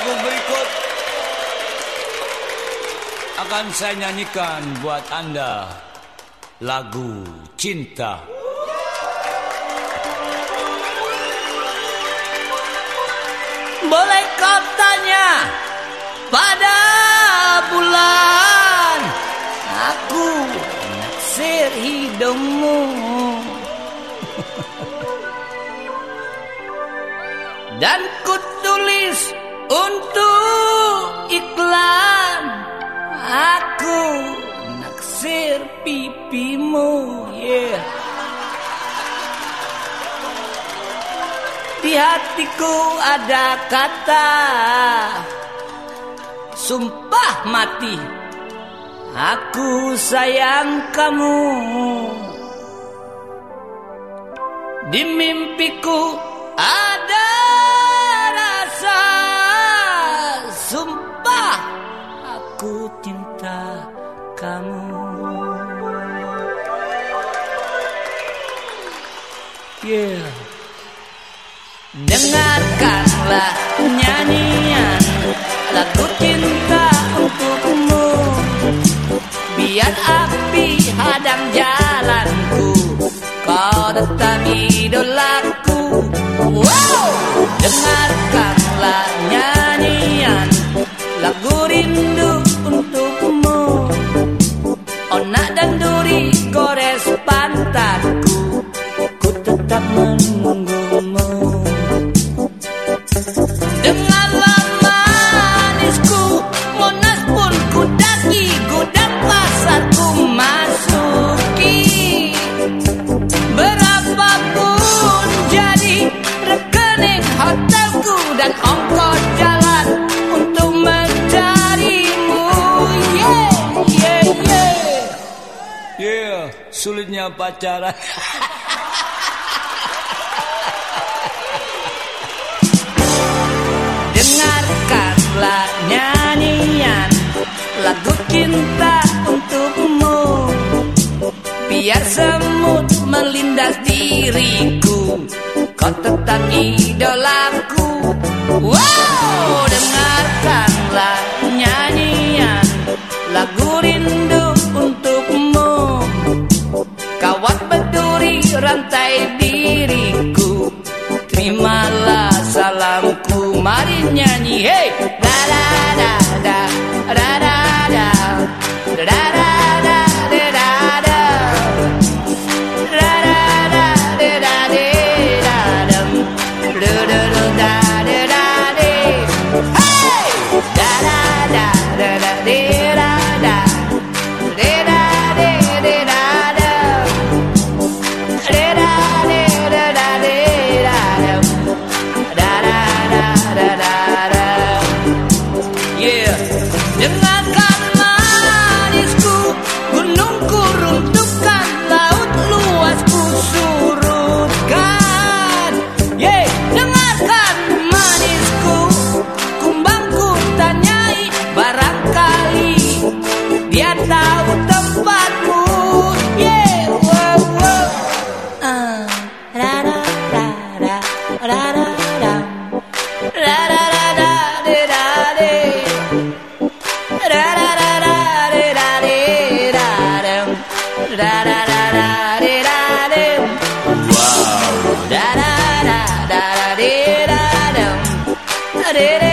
lagu berikut akan saya nyanyikan buat Anda, lagu Cinta. Boleh kau tanya pada bulan, aku naksir hidungmu. Dan ku tulis untuk iklan, aku naksir pipimu, yeah. Di hatiku ada kata sumpah mati, aku sayang kamu. Di mimpiku ada rasa sumpah, aku cinta kamu. Yeah. Dengarkanlah nyanyian lagu cinta untukmu, biar api hadang jalanku, kau tetap idolaku. Wow, dengarkanlah nyanyian lagu rindu untukmu, onak dan duri gores pantatku, ku tetap menunggumu. Dengarlah manisku, Monas pun ku daki, gudang pasar ku masuki, berapapun jadi rekening hotelku dan ongkos jalan untuk mencarimu. Yeah, yeah, yeah. Yeah, sulitnya pacaran. Dengarkanlah nyanyian lagu cinta untukmu, biar semut melindas diriku, kau tetap idolaku. Wow, dengarkanlah nyanyian lagu rindu untukmu, kawat berduri rantai diriku, terimalah salamku. Mari nyanyi, hey, da da da da da da da da da da da da da. Dengarkan manisku, gunungku runtuhkan, laut luasku surutkan. Yeah, dengarkan manisku, kumbangku tanyai, barangkali dia tahu tempatmu. Yeah, wow, wow. Da da da da da da da da da da da da. Da da da da da da da. Wow. Da da da da da da da da.